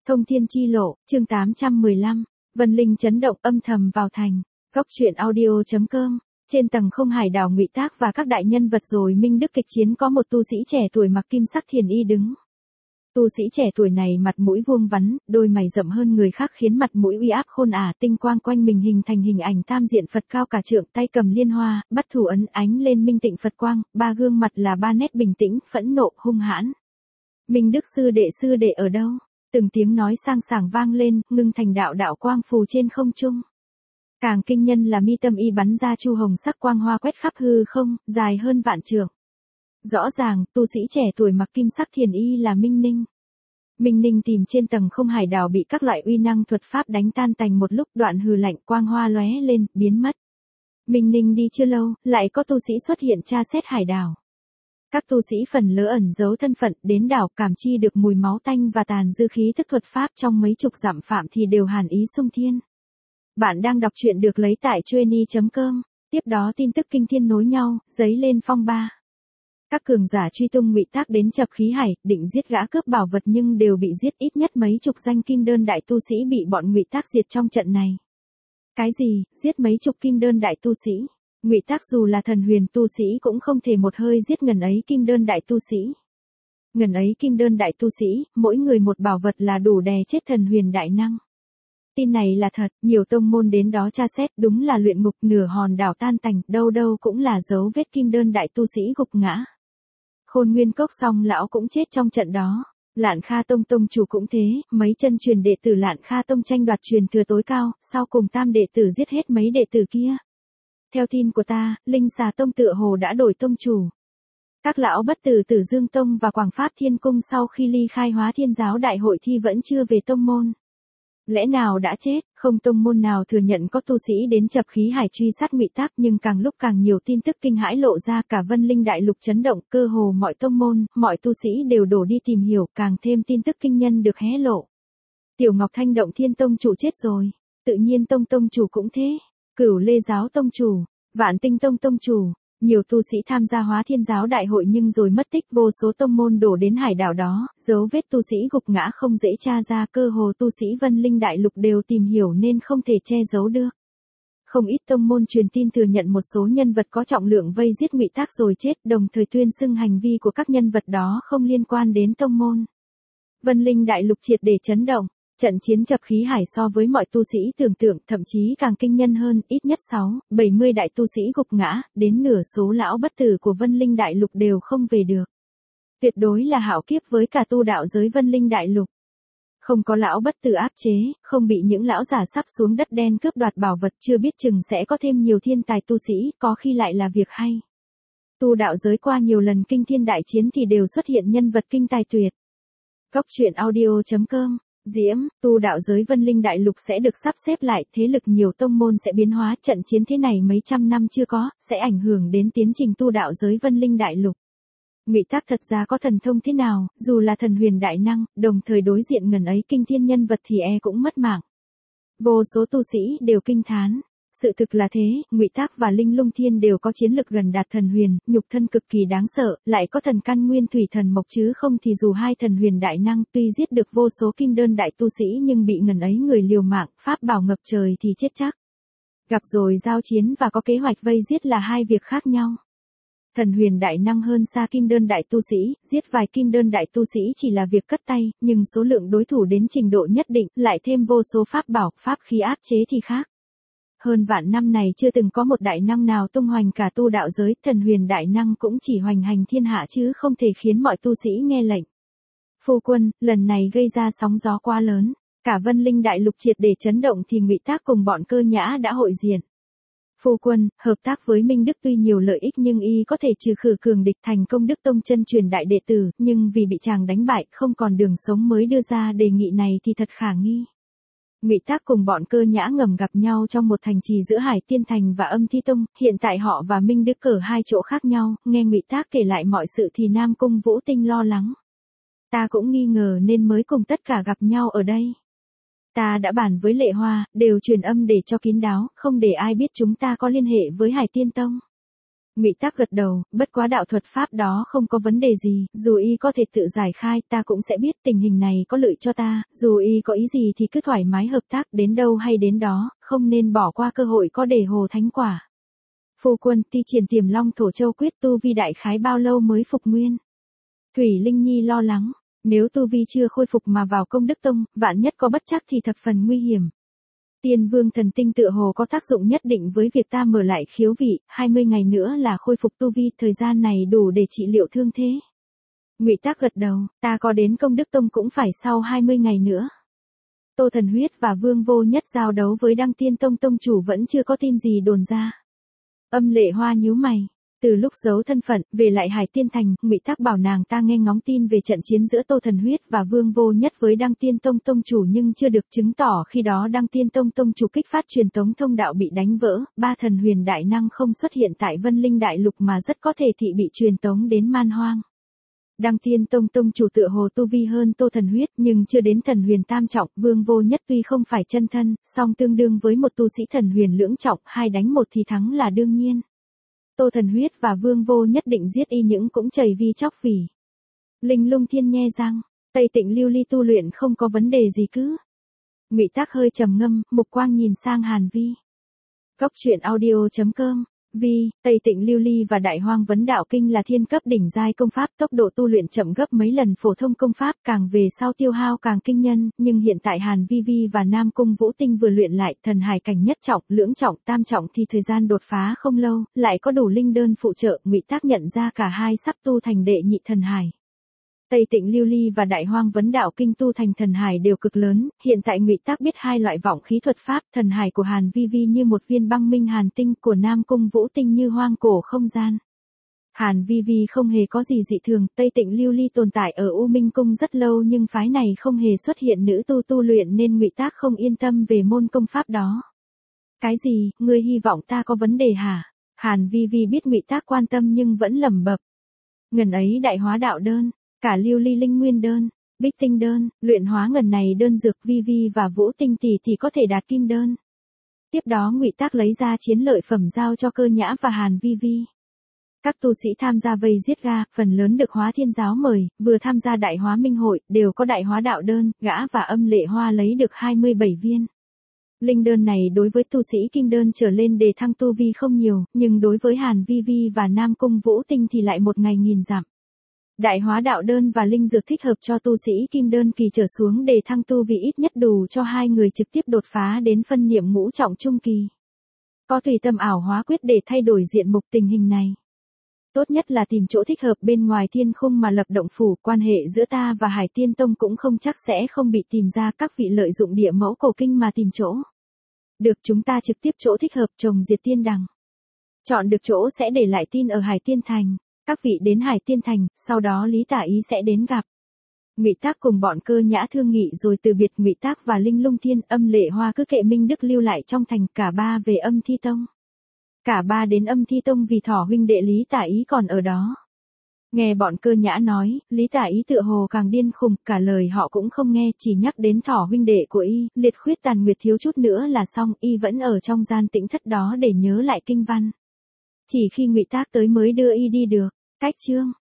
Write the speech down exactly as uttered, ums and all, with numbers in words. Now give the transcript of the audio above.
Thông thiên chi lộ, chương tám trăm mười lăm, Vân Linh chấn động âm thầm vào thành. Góc truyện audio chấm com. Trên tầng không hải đảo Ngụy Tác và các đại nhân vật rồi Minh Đức kịch chiến có một tu sĩ trẻ tuổi mặc kim sắc thiền y đứng. Tu sĩ trẻ tuổi này mặt mũi vuông vắn, đôi mày rậm hơn người khác khiến mặt mũi uy áp khôn ả, tinh quang quanh mình hình thành hình ảnh tam diện Phật cao cả trượng, tay cầm liên hoa, bắt thủ ấn ánh lên minh tịnh Phật quang, ba gương mặt là ba nét bình tĩnh, phẫn nộ, hung hãn. Minh Đức sư đệ sư đệ ở đâu? Từng tiếng nói sang sảng vang lên, ngưng thành đạo đạo quang phù trên không trung. Càng kinh nhân là mi tâm y bắn ra chu hồng sắc quang hoa quét khắp hư không, dài hơn vạn trượng. Rõ ràng, tu sĩ trẻ tuổi mặc kim sắc thiền y là Minh Ninh. Minh Ninh tìm trên tầng không hải đảo bị các loại uy năng thuật pháp đánh tan tành một lúc, đoạn hừ lạnh, quang hoa lóe lên, biến mất. Minh Ninh đi chưa lâu, lại có tu sĩ xuất hiện tra xét hải đảo. Các tu sĩ phần lỡ ẩn giấu thân phận, đến đảo cảm chi được mùi máu tanh và tàn dư khí tức thuật pháp trong mấy chục dặm phạm thì đều hàn ý xung thiên. Bạn đang đọc truyện được lấy tại chueny chấm com. Tiếp đó tin tức kinh thiên nối nhau, dấy lên phong ba. Các cường giả truy tung Ngụy Tác đến Chập Khí Hải, định giết gã cướp bảo vật nhưng đều bị giết, ít nhất mấy chục danh kim đơn đại tu sĩ bị bọn Ngụy Tác diệt trong trận này. Cái gì, giết mấy chục kim đơn đại tu sĩ? Ngụy Tác dù là thần huyền tu sĩ cũng không thể một hơi giết ngần ấy kim đơn đại tu sĩ. Ngần ấy kim đơn đại tu sĩ, mỗi người một bảo vật là đủ đè chết thần huyền đại năng. Tin này là thật, nhiều tông môn đến đó tra xét, đúng là luyện ngục, nửa hòn đảo tan tành, đâu đâu cũng là dấu vết kim đơn đại tu sĩ gục ngã. Khôn Nguyên Cốc Song lão cũng chết trong trận đó. Lạn Kha Tông tông chủ cũng thế, mấy chân truyền đệ tử Lạn Kha Tông tranh đoạt truyền thừa tối cao, sau cùng tam đệ tử giết hết mấy đệ tử kia. Theo tin của ta, Linh Xà Tông tựa hồ đã đổi tông chủ. Các lão bất tử Tử Dương Tông và Quảng Pháp Thiên Cung sau khi ly khai Hóa Thiên Giáo đại hội thi vẫn chưa về tông môn. Lẽ nào đã chết? Không tông môn nào thừa nhận có tu sĩ đến Chập Khí Hải truy sát Ngụy Tác, nhưng càng lúc càng nhiều tin tức kinh hãi lộ ra, cả Vân Linh đại lục chấn động, cơ hồ mọi tông môn, mọi tu sĩ đều đổ đi tìm hiểu, càng thêm tin tức kinh nhân được hé lộ. Tiểu Ngọc Thanh Động Thiên Tông chủ chết rồi, Tự Nhiên Tông tông chủ cũng thế, Cửu Lê Giáo tông chủ, Vạn Tinh Tông tông chủ. Nhiều tu sĩ tham gia Hóa Thiên Giáo đại hội nhưng rồi mất tích, vô số tông môn đổ đến hải đảo đó, dấu vết tu sĩ gục ngã không dễ tra ra, cơ hồ tu sĩ Vân Linh đại lục đều tìm hiểu nên không thể che giấu được. Không ít tông môn truyền tin thừa nhận một số nhân vật có trọng lượng vây giết Ngụy Tác rồi chết, đồng thời tuyên xưng hành vi của các nhân vật đó không liên quan đến tông môn. Vân Linh đại lục triệt để chấn động. Trận chiến Chập Khí Hải so với mọi tu sĩ tưởng tượng, thậm chí càng kinh nhân hơn, ít nhất sáu, bảy mươi đại tu sĩ gục ngã, đến nửa số lão bất tử của Vân Linh đại lục đều không về được. Tuyệt đối là hạo kiếp với cả tu đạo giới Vân Linh đại lục. Không có lão bất tử áp chế, không bị những lão giả sắp xuống đất đen cướp đoạt bảo vật, chưa biết chừng sẽ có thêm nhiều thiên tài tu sĩ, có khi lại là việc hay. Tu đạo giới qua nhiều lần kinh thiên đại chiến thì đều xuất hiện nhân vật kinh tài tuyệt. Góc truyện audio chấm com. Diễm, tu đạo giới Vân Linh đại lục sẽ được sắp xếp lại, thế lực nhiều tông môn sẽ biến hóa, trận chiến thế này mấy trăm năm chưa có, sẽ ảnh hưởng đến tiến trình tu đạo giới Vân Linh đại lục. Ngụy Tác thật ra có thần thông thế nào, dù là thần huyền đại năng, đồng thời đối diện ngần ấy kinh thiên nhân vật thì e cũng mất mạng. Vô số tu sĩ đều kinh thán. Sự thực là thế, Ngụy Tác và Linh Lung Thiên đều có chiến lực gần đạt thần huyền, nhục thân cực kỳ đáng sợ, lại có thần căn nguyên thủy thần mộc, chứ không thì dù hai thần huyền đại năng tuy giết được vô số kim đơn đại tu sĩ nhưng bị ngần ấy người liều mạng, pháp bảo ngập trời thì chết chắc. Gặp rồi giao chiến và có kế hoạch vây giết là hai việc khác nhau. Thần huyền đại năng hơn xa kim đơn đại tu sĩ, giết vài kim đơn đại tu sĩ chỉ là việc cất tay, nhưng số lượng đối thủ đến trình độ nhất định, lại thêm vô số pháp bảo, pháp khí áp chế thì khác. Hơn vạn năm này chưa từng có một đại năng nào tung hoành cả tu đạo giới, thần huyền đại năng cũng chỉ hoành hành thiên hạ chứ không thể khiến mọi tu sĩ nghe lệnh. Phu quân, lần này gây ra sóng gió quá lớn, cả Vân Linh đại lục triệt để chấn động thì Ngụy Tác cùng bọn Cơ Nhã đã hội diện. Phu quân, hợp tác với Minh Đức tuy nhiều lợi ích nhưng y có thể trừ khử cường địch, thành công Đức Tông chân truyền đại đệ tử, nhưng vì bị chàng đánh bại không còn đường sống mới đưa ra đề nghị này thì thật khả nghi. Ngụy Tác cùng bọn Cơ Nhã ngầm gặp nhau trong một thành trì giữa Hải Tiên Thành và Âm Thi Tông, hiện tại họ và Minh Đức ở hai chỗ khác nhau, nghe Ngụy Tác kể lại mọi sự thì Nam Cung Vũ Tinh lo lắng. Ta cũng nghi ngờ nên mới cùng tất cả gặp nhau ở đây. Ta đã bàn với Lệ Hoa, đều truyền âm để cho kín đáo, không để ai biết chúng ta có liên hệ với Hải Tiên Tông. Ngụy Tác gật đầu, bất quá đạo thuật pháp đó không có vấn đề gì, dù y có thể tự giải khai ta cũng sẽ biết tình hình này có lợi cho ta, dù y có ý gì thì cứ thoải mái hợp tác đến đâu hay đến đó, không nên bỏ qua cơ hội có để hồ thánh quả. Phu quân ti triển tiềm long thổ châu quyết tu vi đại khái bao lâu mới phục nguyên? Thủy Linh Nhi lo lắng, nếu tu vi chưa khôi phục mà vào công đức tông, vạn nhất có bất trắc thì thập phần nguy hiểm. Tiên vương thần tinh tựa hồ có tác dụng nhất định với việc ta mở lại khiếu vị, hai mươi ngày nữa là khôi phục tu vi, thời gian này đủ để trị liệu thương thế. Ngụy Tác gật đầu, ta có đến công đức tông cũng phải sau hai mươi ngày nữa. Tô Thần Huyết và Vương Vô Nhất giao đấu với Đăng Tiên Tông tông chủ vẫn chưa có tin gì đồn ra. Âm Lệ Hoa nhíu mày. Từ lúc giấu thân phận, về lại Hải Tiên Thành, Ngụy Tác bảo nàng ta nghe ngóng tin về trận chiến giữa Tô Thần Huyết và Vương Vô Nhất với Đăng Tiên Tông tông chủ nhưng chưa được chứng tỏ khi đó Đăng Tiên Tông tông chủ kích phát truyền tống thông đạo bị đánh vỡ, ba thần huyền đại năng không xuất hiện tại Vân Linh Đại Lục mà rất có thể thị bị truyền tống đến Man Hoang. Đăng Tiên Tông tông chủ tựa hồ tu vi hơn Tô Thần Huyết nhưng chưa đến thần huyền tam trọng, Vương Vô Nhất tuy không phải chân thân, song tương đương với một tu sĩ thần huyền lưỡng trọng, hai đánh một thì thắng là đương nhiên. Tô Thần Huyết và Vương Vô Nhất định giết y những cũng chảy vi chóc vỉ. Linh Lung Thiên nhe răng, Tây Tịnh Lưu Ly tu luyện không có vấn đề gì cứ. Ngụy Tác hơi trầm ngâm, mục quang nhìn sang Hàn Vi. Cốc truyện audio chấm com. Vi, Tây Tịnh Lưu Ly và Đại Hoang Vấn Đạo Kinh là thiên cấp đỉnh giai công pháp, tốc độ tu luyện chậm gấp mấy lần phổ thông công pháp, càng về sau tiêu hao càng kinh nhân, nhưng hiện tại Hàn Vi Vi và Nam Cung Vũ Tinh vừa luyện lại thần hải cảnh nhất trọng, lưỡng trọng, tam trọng thì thời gian đột phá không lâu, lại có đủ linh đơn phụ trợ, Ngụy Tác nhận ra cả hai sắp tu thành đệ nhị thần hải. Tây Tịnh Lưu Ly và Đại Hoang Vấn Đạo Kinh tu thành thần hải đều cực lớn, hiện tại Ngụy Tác biết hai loại vọng khí thuật pháp, thần hải của Hàn Vi Vi như một viên băng minh hàn tinh, của Nam Cung Vũ Tinh như hoang cổ không gian. Hàn Vi Vi không hề có gì dị thường, Tây Tịnh Lưu Ly tồn tại ở U Minh Cung rất lâu nhưng phái này không hề xuất hiện nữ tu tu luyện nên Ngụy Tác không yên tâm về môn công pháp đó. Cái gì, ngươi hy vọng ta có vấn đề hả? Hàn Vi Vi biết Ngụy Tác quan tâm nhưng vẫn lẩm bẩm. Ngần ấy đại hóa đạo đơn, cả lưu ly linh nguyên đơn, bích tinh đơn, luyện hóa ngần này đơn dược, Vi Vi và Vũ Tinh tỷ thì có thể đạt kim đơn. Tiếp đó Ngụy Tác lấy ra chiến lợi phẩm giao cho Cơ Nhã và Hàn Vi Vi. Các tu sĩ tham gia vây giết ga, phần lớn được Hóa Thiên Giáo mời, vừa tham gia Đại Hóa Minh Hội, đều có đại hóa đạo đơn, gã và Âm Lệ Hoa lấy được hai mươi bảy viên. Linh đơn này đối với tu sĩ kim đơn trở lên đề thăng tu vi không nhiều, nhưng đối với Hàn Vi Vi và Nam Cung Vũ Tinh thì lại một ngày nghìn dặm. Đại hóa đạo đơn và linh dược thích hợp cho tu sĩ kim đơn kỳ trở xuống để thăng tu vì ít nhất đủ cho hai người trực tiếp đột phá đến phân niệm ngũ trọng trung kỳ. Có tùy tâm ảo hóa quyết để thay đổi diện mục tình hình này. Tốt nhất là tìm chỗ thích hợp bên ngoài thiên khung mà lập động phủ, quan hệ giữa ta và Hải Tiên Tông cũng không chắc sẽ không bị tìm ra, các vị lợi dụng địa mẫu cổ kinh mà tìm chỗ. Được, chúng ta trực tiếp chỗ thích hợp trồng diệt tiên đằng. Chọn được chỗ sẽ để lại tin ở Hải Tiên Thành. Các vị đến Hải Tiên Thành, sau đó Lý Tả Ý sẽ đến gặp. Ngụy Tác cùng bọn Cơ Nhã thương nghị rồi từ biệt. Ngụy Tác và Linh Lung Thiên, Âm Lệ Hoa cứ kệ Minh Đức lưu lại trong thành, cả ba về Âm Thi Tông. Cả ba đến Âm Thi Tông vì Thỏ huynh đệ Lý Tả Ý còn ở đó. Nghe bọn Cơ Nhã nói, Lý Tả Ý tựa hồ càng điên khùng, cả lời họ cũng không nghe, chỉ nhắc đến Thỏ huynh đệ của y, liệt khuyết tàn nguyệt thiếu chút nữa là xong, y vẫn ở trong gian tĩnh thất đó để nhớ lại kinh văn. Chỉ khi Ngụy Tác tới mới đưa y đi được. Cách chương